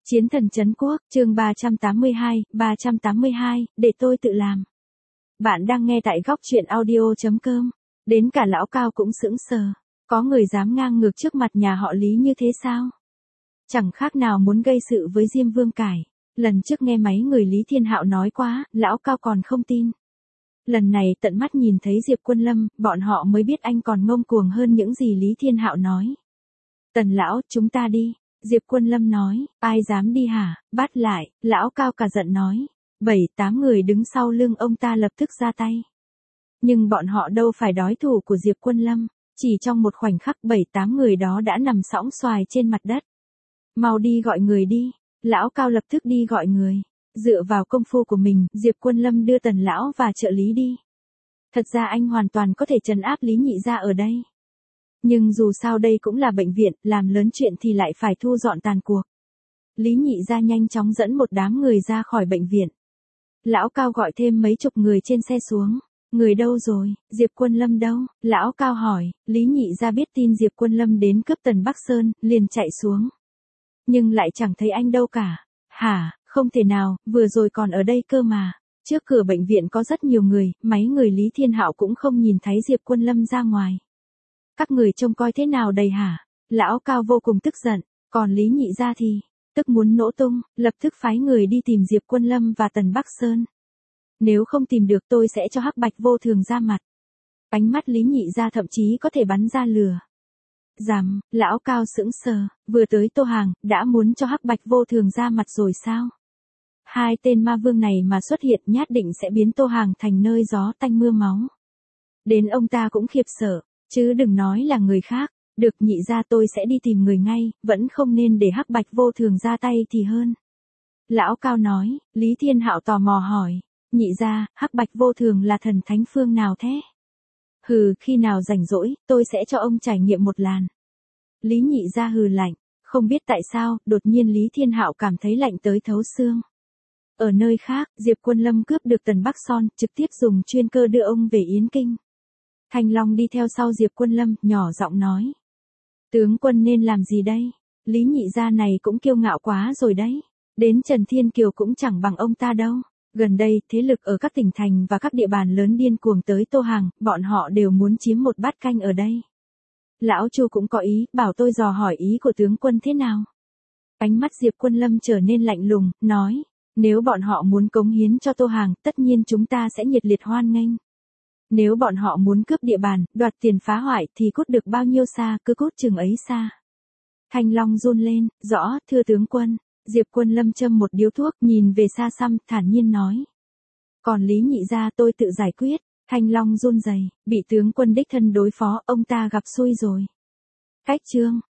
Chiến thần trấn quốc, chương 382, để tôi tự làm. Bạn đang nghe tại góc truyện audio.com. Đến cả lão Cao cũng sững sờ. Có người dám ngang ngược trước mặt nhà họ Lý như thế sao? Chẳng khác nào muốn gây sự với Diêm Vương Cải. Lần trước nghe mấy người Lý Thiên Hạo nói quá, lão Cao còn không tin. Lần này tận mắt nhìn thấy Diệp Quân Lâm, bọn họ mới biết anh còn ngông cuồng hơn những gì Lý Thiên Hạo nói. Tần lão, chúng ta đi. Diệp Quân Lâm nói, ai dám đi hả, bắt lại, lão Cao cả giận nói. 7-8 người đứng sau lưng ông ta lập tức ra tay. Nhưng bọn họ đâu phải đối thủ của Diệp Quân Lâm, chỉ trong một khoảnh khắc 7-8 người đó đã nằm sõng xoài trên mặt đất. Mau đi gọi người đi, lão Cao lập tức đi gọi người. Dựa vào công phu của mình, Diệp Quân Lâm đưa Tần lão và trợ lý đi. Thật ra anh hoàn toàn có thể trấn áp Lý Nhị gia ở đây. Nhưng dù sao đây cũng là bệnh viện, làm lớn chuyện thì lại phải thu dọn tàn cuộc. Lý Nhị gia nhanh chóng dẫn một đám người ra khỏi bệnh viện. Lão Cao gọi thêm mấy chục người trên xe xuống. Người đâu rồi, Diệp Quân Lâm đâu? Lão Cao hỏi. Lý Nhị gia biết tin Diệp Quân Lâm đến cướp Tần Bắc Sơn, liền chạy xuống. Nhưng lại chẳng thấy anh đâu cả. Hả, không thể nào, vừa rồi còn ở đây cơ mà. Trước cửa bệnh viện có rất nhiều người, mấy người Lý Thiên Hạo cũng không nhìn thấy Diệp Quân Lâm ra ngoài. Các người trông coi thế nào đây hả? Lão Cao vô cùng tức giận, còn Lý Nhị gia thì, tức muốn nổ tung, lập tức phái người đi tìm Diệp Quân Lâm và Tần Bắc Sơn. Nếu không tìm được tôi sẽ cho Hắc Bạch Vô Thường ra mặt. Ánh mắt Lý Nhị gia thậm chí có thể bắn ra lửa. Dằm, lão Cao sững sờ, vừa tới Tô Hàng, đã muốn cho Hắc Bạch Vô Thường ra mặt rồi sao? Hai tên ma vương này mà xuất hiện nhất định sẽ biến Tô Hàng thành nơi gió tanh mưa máu. Đến ông ta cũng khiếp sợ. Chứ đừng nói là người khác, được Nhị gia tôi sẽ đi tìm người ngay, vẫn không nên để Hắc Bạch Vô Thường ra tay thì hơn. Lão Cao nói, Lý Thiên Hạo tò mò hỏi, Nhị gia, Hắc Bạch Vô Thường là thần thánh phương nào thế? Hừ, khi nào rảnh rỗi, tôi sẽ cho ông trải nghiệm một làn. Lý Nhị gia hừ lạnh, không biết tại sao, đột nhiên Lý Thiên Hạo cảm thấy lạnh tới thấu xương. Ở nơi khác, Diệp Quân Lâm cướp được Tần Bắc Son, trực tiếp dùng chuyên cơ đưa ông về Yến Kinh. Thanh Long đi theo sau Diệp Quân Lâm, nhỏ giọng nói. Tướng quân nên làm gì đây? Lý Nhị gia này cũng kiêu ngạo quá rồi đấy. Đến Trần Thiên Kiều cũng chẳng bằng ông ta đâu. Gần đây, thế lực ở các tỉnh thành và các địa bàn lớn điên cuồng tới Tô Hàng, bọn họ đều muốn chiếm một bát canh ở đây. Lão Chu cũng có ý, bảo tôi dò hỏi ý của tướng quân thế nào. Ánh mắt Diệp Quân Lâm trở nên lạnh lùng, nói. Nếu bọn họ muốn cống hiến cho Tô Hàng, tất nhiên chúng ta sẽ nhiệt liệt hoan nghênh. Nếu bọn họ muốn cướp địa bàn, đoạt tiền phá hoại thì cút được bao nhiêu xa, cứ cút chừng ấy xa. Thanh Long run lên, rõ, thưa tướng quân. Diệp Quân Lâm châm một điếu thuốc, nhìn về xa xăm, thản nhiên nói. Còn Lý Nhị gia tôi tự giải quyết. Thanh Long run rẩy, bị tướng quân đích thân đối phó, ông ta gặp xui rồi. Cách chương.